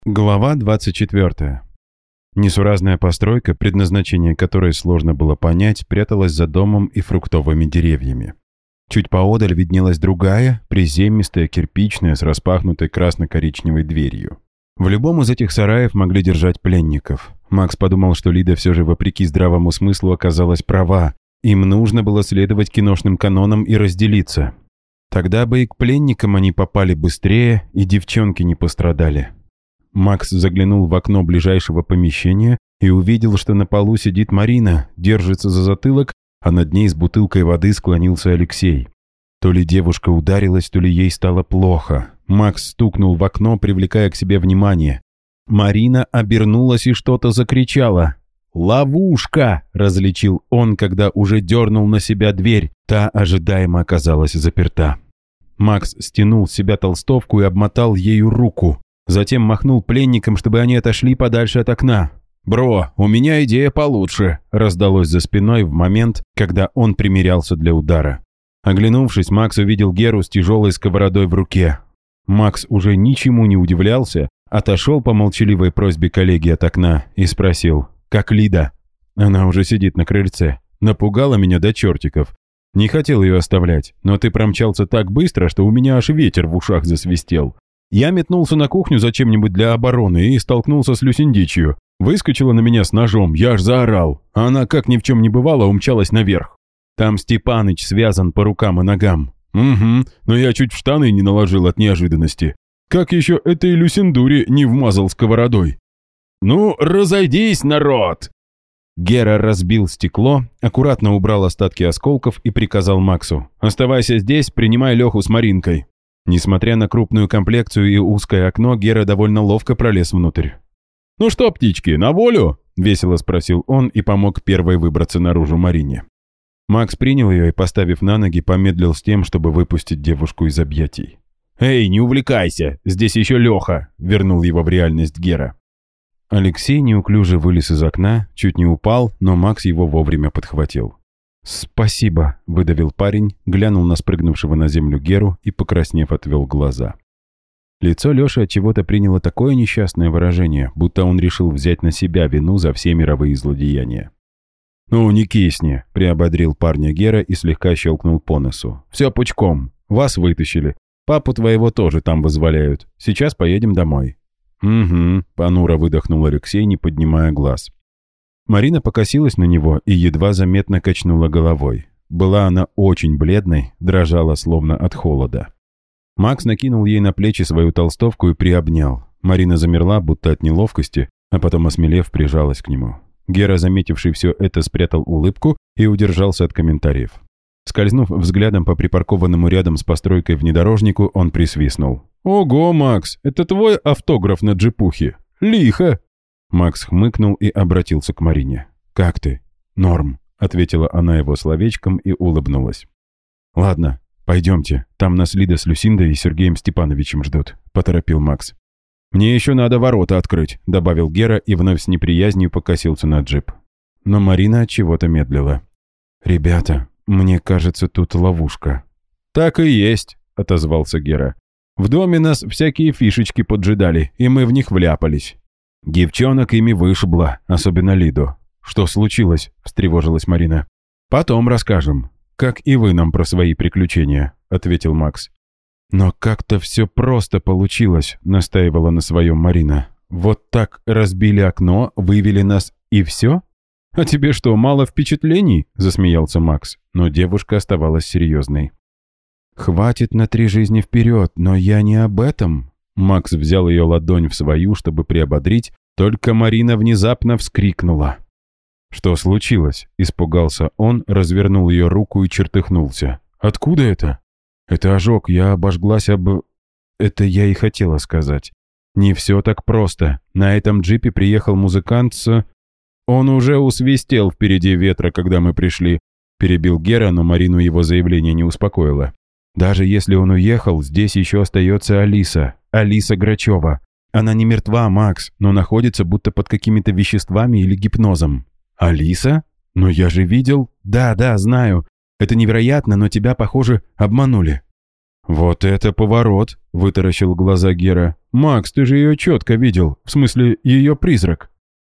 Глава 24. Несуразная постройка, предназначение которой сложно было понять, пряталась за домом и фруктовыми деревьями. Чуть поодаль виднелась другая, приземистая, кирпичная, с распахнутой красно-коричневой дверью. В любом из этих сараев могли держать пленников. Макс подумал, что Лида все же, вопреки здравому смыслу, оказалась права. Им нужно было следовать киношным канонам и разделиться. Тогда бы и к пленникам они попали быстрее, и девчонки не пострадали. Макс заглянул в окно ближайшего помещения и увидел, что на полу сидит Марина, держится за затылок, а над ней с бутылкой воды склонился Алексей. То ли девушка ударилась, то ли ей стало плохо. Макс стукнул в окно, привлекая к себе внимание. Марина обернулась и что-то закричала. «Ловушка!» – различил он, когда уже дернул на себя дверь. Та ожидаемо оказалась заперта. Макс стянул с себя толстовку и обмотал ею руку. Затем махнул пленникам, чтобы они отошли подальше от окна. «Бро, у меня идея получше», – раздалось за спиной в момент, когда он примерялся для удара. Оглянувшись, Макс увидел Геру с тяжелой сковородой в руке. Макс уже ничему не удивлялся, отошел по молчаливой просьбе коллеги от окна и спросил: «Как Лида?» «Она уже сидит на крыльце. Напугала меня до чертиков. Не хотел ее оставлять, но ты промчался так быстро, что у меня аж ветер в ушах засвистел. Я метнулся на кухню за чем-нибудь для обороны и столкнулся с Люсиндичью. Выскочила на меня с ножом, я аж заорал. А она, как ни в чем не бывало, умчалась наверх. Там Степаныч связан по рукам и ногам. Угу, но я чуть в штаны не наложил от неожиданности. Как еще этой Люсиндуре не вмазал сковородой? Ну, разойдись, народ!» Гера разбил стекло, аккуратно убрал остатки осколков и приказал Максу: «Оставайся здесь, принимай Леху с Маринкой». Несмотря на крупную комплекцию и узкое окно, Гера довольно ловко пролез внутрь. «Ну что, птички, на волю?» – весело спросил он и помог первой выбраться наружу Марине. Макс принял ее и, поставив на ноги, помедлил с тем, чтобы выпустить девушку из объятий. «Эй, не увлекайся, здесь еще Леха!» – вернул его в реальность Гера. Алексей неуклюже вылез из окна, чуть не упал, но Макс его вовремя подхватил. «Спасибо», — выдавил парень, глянул на спрыгнувшего на землю Геру и, покраснев, отвел глаза. Лицо Леши отчего-то приняло такое несчастное выражение, будто он решил взять на себя вину за все мировые злодеяния. «Ну, не кисни», — приободрил парня Гера и слегка щелкнул по носу. «Все пучком. Вас вытащили. Папу твоего тоже там вызволяют. Сейчас поедем домой». «Угу», — понуро выдохнул Алексей, не поднимая глаз. Марина покосилась на него и едва заметно качнула головой. Была она очень бледной, дрожала словно от холода. Макс накинул ей на плечи свою толстовку и приобнял. Марина замерла, будто от неловкости, а потом, осмелев, прижалась к нему. Гера, заметивший все это, спрятал улыбку и удержался от комментариев. Скользнув взглядом по припаркованному рядом с постройкой внедорожнику, он присвистнул. «Ого, Макс, это твой автограф на джипухе? Лихо!» Макс хмыкнул и обратился к Марине. «Как ты?» «Норм», — ответила она его словечком и улыбнулась. «Ладно, пойдемте, там нас Лида с Люсиндой и Сергеем Степановичем ждут», — поторопил Макс. «Мне еще надо ворота открыть», — добавил Гера и вновь с неприязнью покосился на джип. Но Марина от чего-то медлила. «Ребята, мне кажется, тут ловушка». «Так и есть», — отозвался Гера. «В доме нас всякие фишечки поджидали, и мы в них вляпались». «Девчонок ими вышибло, особенно Лиду». «Что случилось?» – встревожилась Марина. «Потом расскажем. Как и вы нам про свои приключения», – ответил Макс. «Но как-то все просто получилось», – настаивала на своем Марина. «Вот так разбили окно, вывели нас и все?» «А тебе что, мало впечатлений?» – засмеялся Макс, но девушка оставалась серьезной. «Хватит на 3 жизни вперед, но я не об этом». Макс взял ее ладонь в свою, чтобы приободрить, только Марина внезапно вскрикнула. «Что случилось?» – испугался он, развернул ее руку и чертыхнулся. «Откуда это?» «Это ожог, я обожглась об...» «Это я и хотела сказать. Не все так просто. На этом джипе приехал музыкант с...» «Он уже усвистел впереди ветра, когда мы пришли», – перебил Гера, но Марину его заявление не успокоило. «Даже если он уехал, здесь еще остается Алиса. Алиса Грачева. Она не мертва, Макс, но находится будто под какими-то веществами или гипнозом». «Алиса? Но я же видел...» «Да, знаю. Это невероятно, но тебя, похоже, обманули». «Вот это поворот!» — вытаращил глаза Гера. «Макс, ты же ее четко видел, в смысле, ее призрак».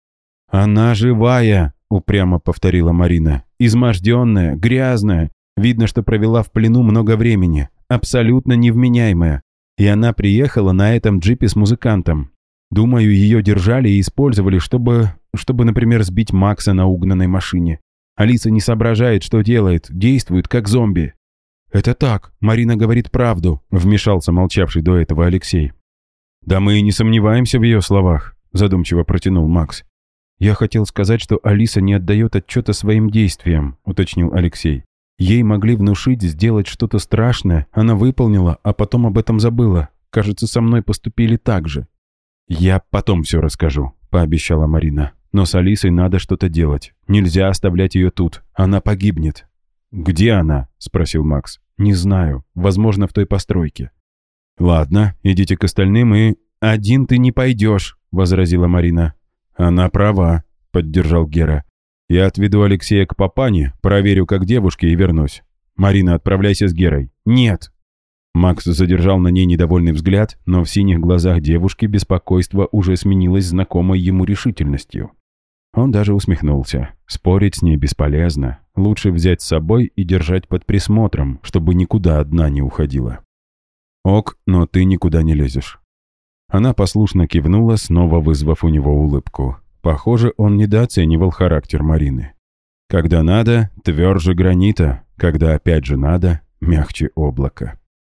«Она живая», — упрямо повторила Марина. «Изможденная, грязная. Видно, что провела в плену много времени. Абсолютно невменяемая. И она приехала на этом джипе с музыкантом. Думаю, ее держали и использовали, чтобы, например, сбить Макса на угнанной машине. Алиса не соображает, что делает, действует как зомби». «Это так, Марина говорит правду», — вмешался молчавший до этого Алексей. «Да мы и не сомневаемся в ее словах», — задумчиво протянул Макс. «Я хотел сказать, что Алиса не отдает отчета своим действиям», — уточнил Алексей. «Ей могли внушить сделать что-то страшное, она выполнила, а потом об этом забыла. Кажется, со мной поступили так же». «Я потом все расскажу», — пообещала Марина. «Но с Алисой надо что-то делать. Нельзя оставлять ее тут. Она погибнет». «Где она?» — спросил Макс. «Не знаю. Возможно, в той постройке». «Ладно, идите к остальным и...» «Один ты не пойдешь», — возразила Марина. «Она права», — поддержал Гера. «Я отведу Алексея к папане, проверю, как девушки, и вернусь. Марина, отправляйся с Герой». «Нет». Макс задержал на ней недовольный взгляд, но в синих глазах девушки беспокойство уже сменилось знакомой ему решительностью. Он даже усмехнулся. Спорить с ней бесполезно. Лучше взять с собой и держать под присмотром, чтобы никуда одна не уходила. «Ок, но ты никуда не лезешь». Она послушно кивнула, снова вызвав у него улыбку. Похоже, он недооценивал характер Марины. Когда надо, тверже гранита, когда опять же надо, мягче облака.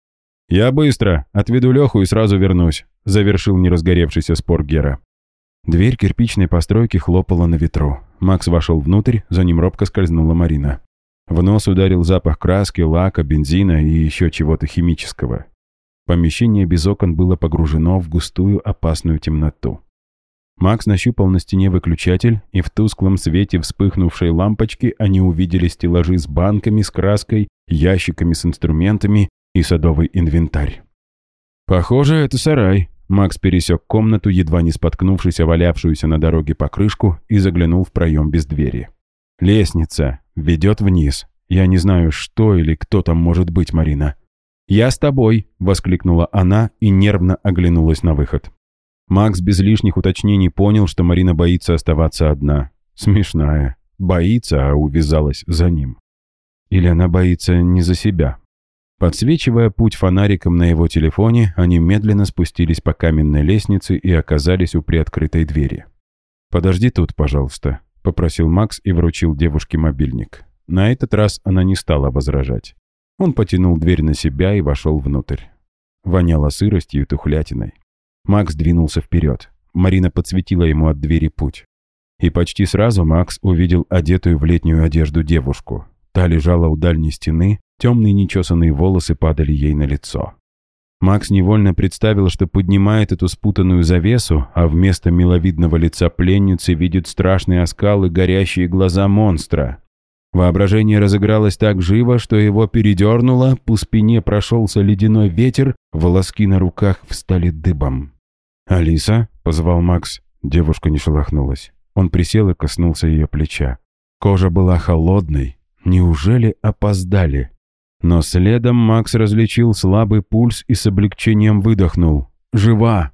«Я быстро, отведу Леху и сразу вернусь», — завершил неразгоревшийся спор Гера. Дверь кирпичной постройки хлопала на ветру. Макс вошел внутрь, за ним робко скользнула Марина. В нос ударил запах краски, лака, бензина и еще чего-то химического. Помещение без окон было погружено в густую опасную темноту. Макс нащупал на стене выключатель, и в тусклом свете вспыхнувшей лампочки они увидели стеллажи с банками с краской, ящиками с инструментами и садовый инвентарь. «Похоже, это сарай». Макс пересек комнату, едва не споткнувшись о валявшуюся на дороге покрышку, и заглянул в проем без двери. «Лестница ведет вниз. Я не знаю, что или кто там может быть, Марина». «Я с тобой», — воскликнула она и нервно оглянулась на выход. Макс без лишних уточнений понял, что Марина боится оставаться одна. Смешная. Боится, а увязалась за ним. Или она боится не за себя. Подсвечивая путь фонариком на его телефоне, они медленно спустились по каменной лестнице и оказались у приоткрытой двери. «Подожди тут, пожалуйста», — попросил Макс и вручил девушке мобильник. На этот раз она не стала возражать. Он потянул дверь на себя и вошел внутрь. Воняло сыростью и тухлятиной. Макс двинулся вперед. Марина подсветила ему от двери путь. И почти сразу Макс увидел одетую в летнюю одежду девушку. Та лежала у дальней стены, темные нечесанные волосы падали ей на лицо. Макс невольно представил, что поднимает эту спутанную завесу, а вместо миловидного лица пленницы видит страшные оскалы, горящие глаза монстра. Воображение разыгралось так живо, что его передернуло, по спине прошелся ледяной ветер, волоски на руках встали дыбом. «Алиса?» — позвал Макс. Девушка не шелохнулась. Он присел и коснулся ее плеча. Кожа была холодной. Неужели опоздали? Но следом Макс различил слабый пульс и с облегчением выдохнул. «Жива!»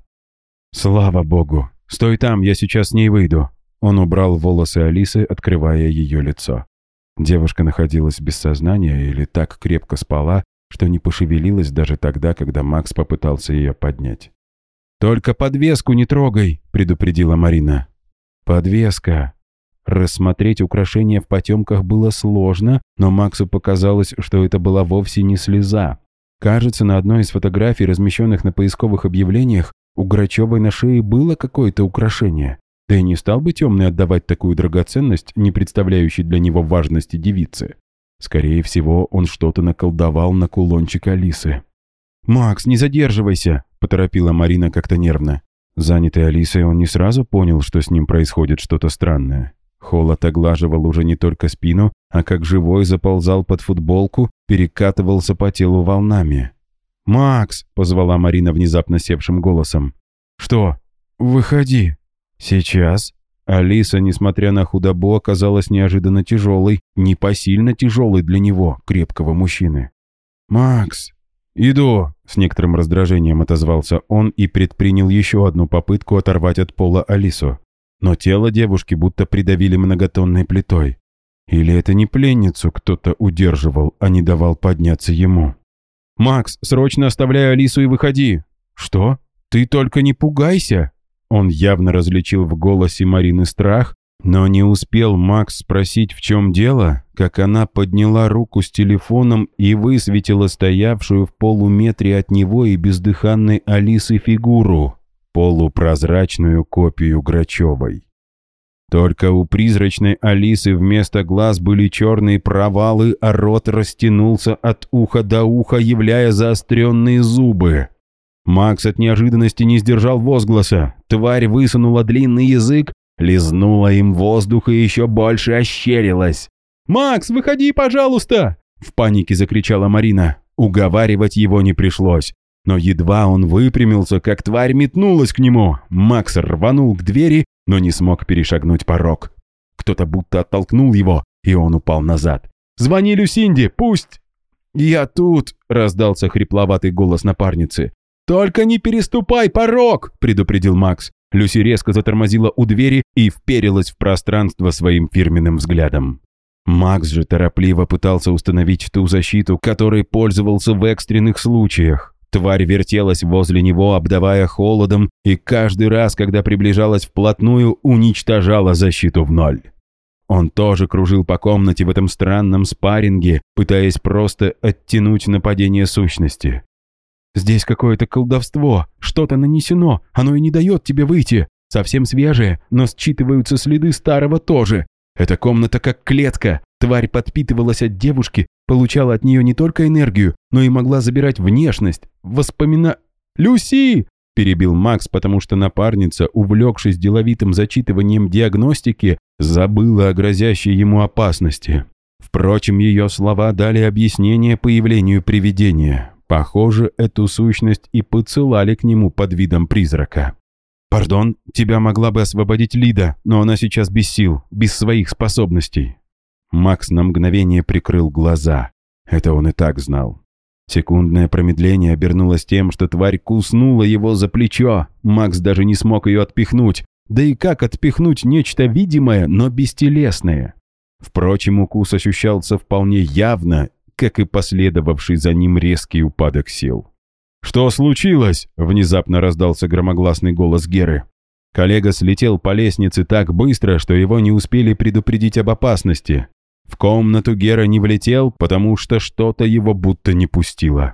«Слава богу! Стой там, я сейчас с ней выйду!» Он убрал волосы Алисы, открывая ее лицо. Девушка находилась без сознания или так крепко спала, что не пошевелилась даже тогда, когда Макс попытался ее поднять. «Только подвеску не трогай!» — предупредила Марина. «Подвеска!» Рассмотреть украшение в потемках было сложно, но Максу показалось, что это была вовсе не слеза. Кажется, на одной из фотографий, размещенных на поисковых объявлениях, у Грачевой на шее было какое-то украшение. Да и не стал бы Темный отдавать такую драгоценность, не представляющей для него важности девицы. Скорее всего, он что-то наколдовал на кулончик Алисы. «Макс, не задерживайся!» — поторопила Марина как-то нервно. Занятый Алисой, он не сразу понял, что с ним происходит что-то странное. Холод оглаживал уже не только спину, а как живой заползал под футболку, перекатывался по телу волнами. «Макс!» — позвала Марина внезапно севшим голосом. «Что? Выходи!» «Сейчас?» Алиса, несмотря на худобу, оказалась неожиданно тяжелой, непосильно тяжелой для него, крепкого мужчины. «Макс!» «Иду!» — с некоторым раздражением отозвался он и предпринял еще одну попытку оторвать от пола Алису. Но тело девушки будто придавили многотонной плитой. Или это не пленницу кто-то удерживал, а не давал подняться ему? «Макс, срочно оставляй Алису и выходи!» «Что? Ты только не пугайся!» Он явно различил в голосе Марины страх, но не успел Макс спросить, в чем дело, как она подняла руку с телефоном и высветила стоявшую в полуметре от него и бездыханной Алисы фигуру, полупрозрачную копию Грачевой. Только у призрачной Алисы вместо глаз были черные провалы, а рот растянулся от уха до уха, являя заостренные зубы. Макс от неожиданности не сдержал возгласа. Тварь высунула длинный язык, лизнула им воздух и еще больше ощерилась. «Макс, выходи, пожалуйста!» — в панике закричала Марина. Уговаривать его не пришлось. Но едва он выпрямился, как тварь метнулась к нему. Макс рванул к двери, но не смог перешагнуть порог. Кто-то будто оттолкнул его, и он упал назад. «Звони Люсинде, пусть...» «Я тут!» — раздался хрипловатый голос напарницы. «Только не переступай порог!» — предупредил Макс. Люси резко затормозила у двери и вперилась в пространство своим фирменным взглядом. Макс же торопливо пытался установить ту защиту, которой пользовался в экстренных случаях. Тварь вертелась возле него, обдавая холодом, и каждый раз, когда приближалась вплотную, уничтожала защиту в ноль. Он тоже кружил по комнате в этом странном спарринге, пытаясь просто оттянуть нападение сущности. «Здесь какое-то колдовство, что-то нанесено, оно и не дает тебе выйти. Совсем свежее, но считываются следы старого тоже. Эта комната как клетка. Тварь подпитывалась от девушки, получала от нее не только энергию, но и могла забирать внешность, «Люси!» – перебил Макс, потому что напарница, увлекшись деловитым зачитыванием диагностики, забыла о грозящей ему опасности. Впрочем, ее слова дали объяснение появлению привидения. Похоже, эту сущность и подсылали к нему под видом призрака. «Пардон, тебя могла бы освободить Лида, но она сейчас без сил, без своих способностей». Макс на мгновение прикрыл глаза. Это он и так знал. Секундное промедление обернулось тем, что тварь куснула его за плечо. Макс даже не смог ее отпихнуть. Да и как отпихнуть нечто видимое, но бестелесное? Впрочем, укус ощущался вполне явно, как и последовавший за ним резкий упадок сил. «Что случилось?» – внезапно раздался громогласный голос Геры. Коллега слетел по лестнице так быстро, что его не успели предупредить об опасности. В комнату Гера не влетел, потому что что-то его будто не пустило.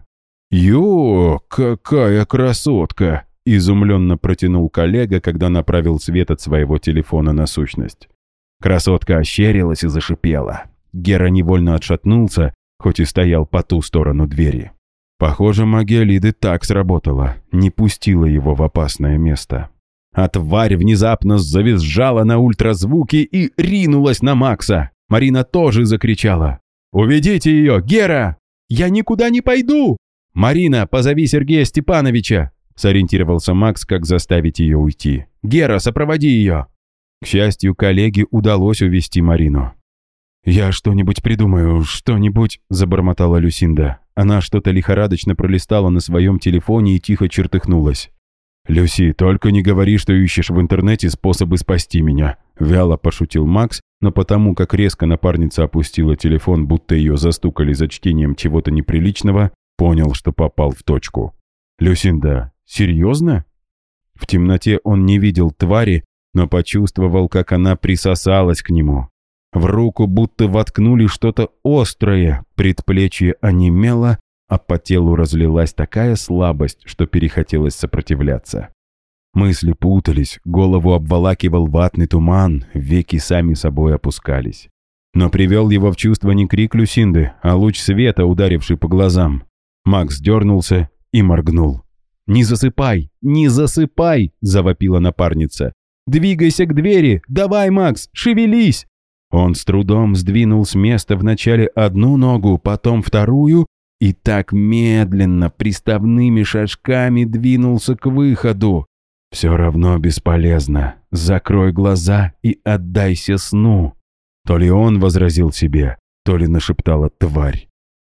«Ё, какая красотка!» – изумленно протянул коллега, когда направил свет от своего телефона на сущность. Красотка ощерилась и зашипела. Гера невольно отшатнулся, хоть и стоял по ту сторону двери. Похоже, магия Лиды так сработала, не пустила его в опасное место. А тварь внезапно завизжала на ультразвуке и ринулась на Макса. Марина тоже закричала. «Уведите ее, Гера!» «Я никуда не пойду!» «Марина, позови Сергея Степановича!» Сориентировался Макс, как заставить ее уйти. «Гера, сопроводи ее!» К счастью, коллеге удалось увести Марину. «Я что-нибудь придумаю, что-нибудь», — забормотала Люсинда. Она что-то лихорадочно пролистала на своем телефоне и тихо чертыхнулась. «Люси, только не говори, что ищешь в интернете способы спасти меня», — вяло пошутил Макс, но потому как резко напарница опустила телефон, будто ее застукали за чтением чего-то неприличного, понял, что попал в точку. «Люсинда, серьезно?» В темноте он не видел твари, но почувствовал, как она присосалась к нему. В руку будто воткнули что-то острое, предплечье онемело, а по телу разлилась такая слабость, что перехотелось сопротивляться. Мысли путались, голову обволакивал ватный туман, веки сами собой опускались. Но привел его в чувство не крик Люсинды, а луч света, ударивший по глазам. Макс дернулся и моргнул. «Не засыпай! Не засыпай!» – завопила напарница. «Двигайся к двери! Давай, Макс, шевелись!» Он с трудом сдвинул с места вначале одну ногу, потом вторую, и так медленно, приставными шажками двинулся к выходу. Все равно бесполезно. Закрой глаза и отдайся сну. То ли он возразил себе, то ли нашептала тварь.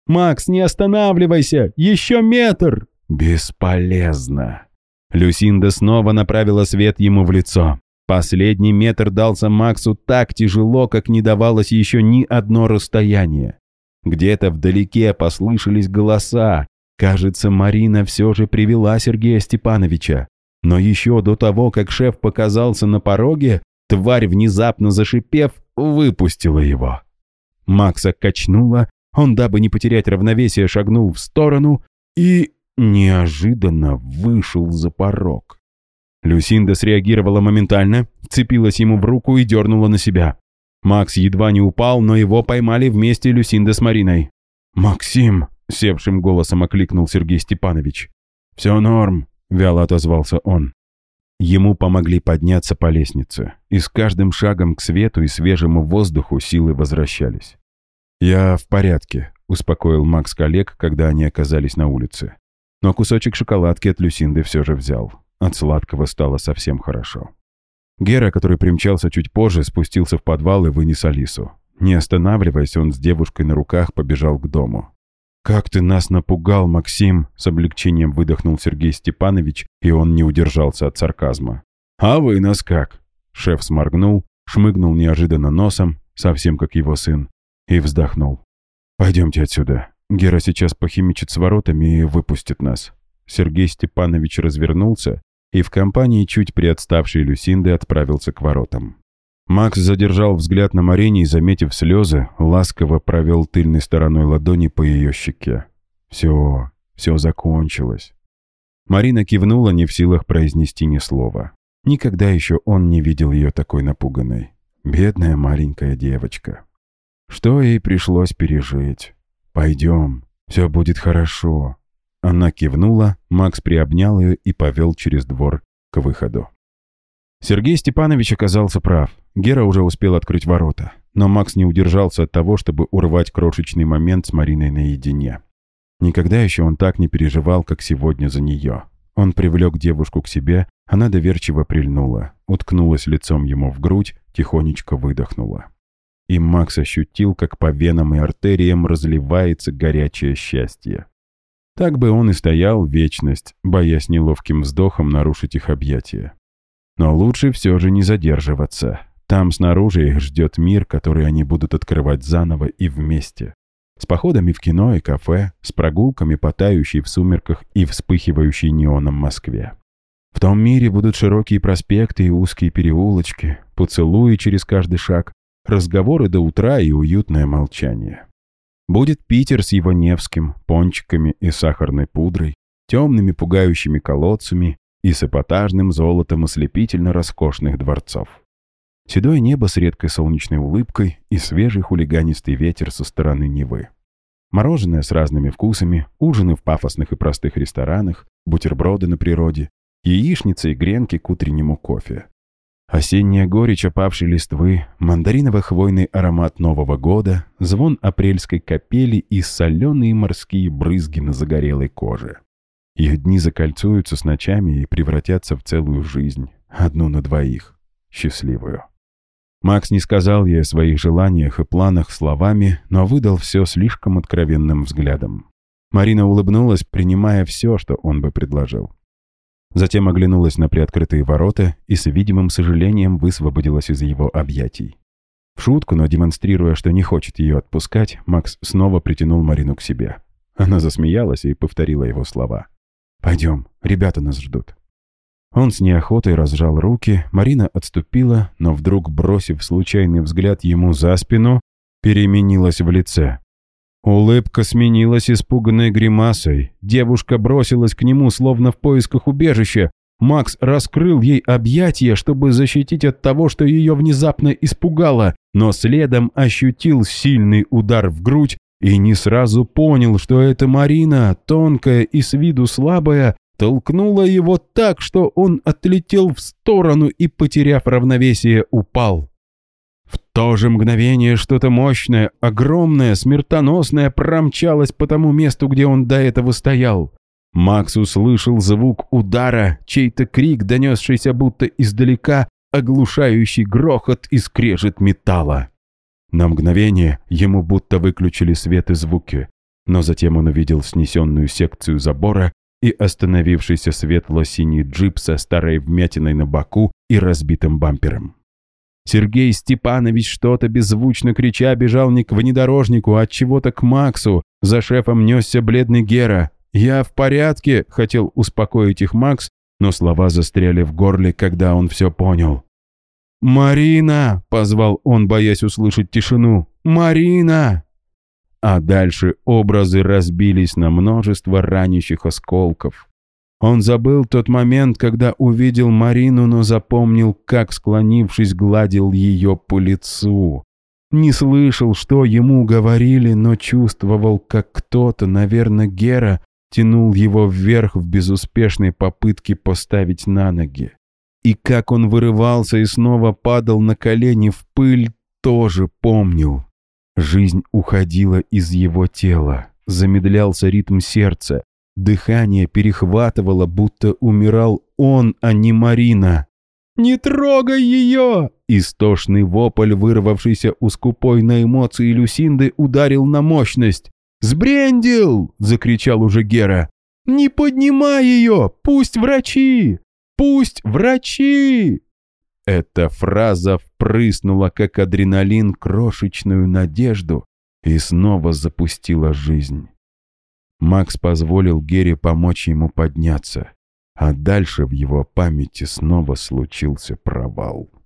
«Макс, не останавливайся! Еще метр!» Бесполезно. Люсинда снова направила свет ему в лицо. Последний метр дался Максу так тяжело, как не давалось еще ни одно расстояние. Где-то вдалеке послышались голоса. Кажется, Марина все же привела Сергея Степановича. Но еще до того, как шеф показался на пороге, тварь, внезапно зашипев, выпустила его. Макса качнуло, он, дабы не потерять равновесие, шагнул в сторону и неожиданно вышел за порог. Люсинда среагировала моментально, вцепилась ему в руку и дернула на себя. Макс едва не упал, но его поймали вместе Люсинда с Мариной. «Максим!» — севшим голосом окликнул Сергей Степанович. «Все норм», — вяло отозвался он. Ему помогли подняться по лестнице, и с каждым шагом к свету и свежему воздуху силы возвращались. «Я в порядке», — успокоил Макс коллег, когда они оказались на улице. Но кусочек шоколадки от Люсинды все же взял. От сладкого стало совсем хорошо. Гера, который примчался чуть позже, спустился в подвал и вынес Алису. Не останавливаясь, он с девушкой на руках побежал к дому. «Как ты нас напугал, Максим!» — с облегчением выдохнул Сергей Степанович, и он не удержался от сарказма. «А вы нас как?» Шеф сморгнул, шмыгнул неожиданно носом, совсем как его сын, и вздохнул. «Пойдемте отсюда. Гера сейчас похимичит с воротами и выпустит нас». Сергей Степанович развернулся и в компании чуть приотставшей Люсинды отправился к воротам. Макс задержал взгляд на Марине и, заметив слезы, ласково провел тыльной стороной ладони по ее щеке. Все закончилось. Марина кивнула, не в силах произнести ни слова. Никогда еще он не видел ее такой напуганной. Бедная маленькая девочка. Что ей пришлось пережить? «Пойдем, все будет хорошо». Она кивнула, Макс приобнял ее и повел через двор к выходу. Сергей Степанович оказался прав. Гера уже успел открыть ворота. Но Макс не удержался от того, чтобы урвать крошечный момент с Мариной наедине. Никогда еще он так не переживал, как сегодня за нее. Он привлек девушку к себе, она доверчиво прильнула, уткнулась лицом ему в грудь, тихонечко выдохнула. И Макс ощутил, как по венам и артериям разливается горячее счастье. Так бы он и стоял вечность, боясь неловким вздохом нарушить их объятия. Но лучше все же не задерживаться. Там снаружи их ждет мир, который они будут открывать заново и вместе. С походами в кино и кафе, с прогулками по тающей в сумерках и вспыхивающей неоном Москве. В том мире будут широкие проспекты и узкие переулочки, поцелуи через каждый шаг, разговоры до утра и уютное молчание. Будет Питер с его Невским, пончиками и сахарной пудрой, темными пугающими колодцами и с эпатажным золотом ослепительно роскошных дворцов. Седое небо с редкой солнечной улыбкой и свежий хулиганистый ветер со стороны Невы. Мороженое с разными вкусами, ужины в пафосных и простых ресторанах, бутерброды на природе, яичницы и гренки к утреннему кофе. Осенняя горечь опавшей листвы, мандариново-хвойный аромат Нового года, звон апрельской капели и соленые морские брызги на загорелой коже. Их дни закольцуются с ночами и превратятся в целую жизнь, одну на двоих, счастливую. Макс не сказал ей о своих желаниях и планах словами, но выдал все слишком откровенным взглядом. Марина улыбнулась, принимая все, что он бы предложил. Затем оглянулась на приоткрытые ворота и с видимым сожалением высвободилась из его объятий. В шутку, но демонстрируя, что не хочет ее отпускать, Макс снова притянул Марину к себе. Она засмеялась и повторила его слова. «Пойдем, ребята нас ждут». Он с неохотой разжал руки, Марина отступила, но вдруг, бросив случайный взгляд ему за спину, переменилась в лице. Улыбка сменилась испуганной гримасой. Девушка бросилась к нему, словно в поисках убежища. Макс раскрыл ей объятия, чтобы защитить от того, что ее внезапно испугало, но следом ощутил сильный удар в грудь и не сразу понял, что это Марина, тонкая и с виду слабая, толкнула его так, что он отлетел в сторону и, потеряв равновесие, упал. В то же мгновение что-то мощное, огромное, смертоносное промчалось по тому месту, где он до этого стоял. Макс услышал звук удара, чей-то крик, донесшийся будто издалека, оглушающий грохот и скрежет металла. На мгновение ему будто выключили свет и звуки. Но затем он увидел снесенную секцию забора и остановившийся светло-синий джип со старой вмятиной на боку и разбитым бампером. Сергей Степанович, что-то беззвучно крича, бежал не к внедорожнику, а от чего-то к Максу. За шефом несся бледный Гера. «Я в порядке», — хотел успокоить их Макс, но слова застряли в горле, когда он все понял. «Марина!» — позвал он, боясь услышать тишину. «Марина!» А дальше образы разбились на множество ранящих осколков. Он забыл тот момент, когда увидел Марину, но запомнил, как, склонившись, гладил ее по лицу. Не слышал, что ему говорили, но чувствовал, как кто-то, наверное, Гера, тянул его вверх в безуспешной попытке поставить на ноги. И как он вырывался и снова падал на колени в пыль, тоже помнил. Жизнь уходила из его тела, замедлялся ритм сердца, дыхание перехватывало, будто умирал он, а не Марина. «Не трогай ее!» Истошный вопль, вырвавшийся у скупой на эмоции Люсинды, ударил на мощность. «Сбрендил!» — закричал уже Гера. «Не поднимай ее! Пусть врачи! Пусть врачи!» Эта фраза впрыснула, как адреналин, крошечную надежду и снова запустила жизнь. Макс позволил Гере помочь ему подняться, а дальше в его памяти снова случился провал.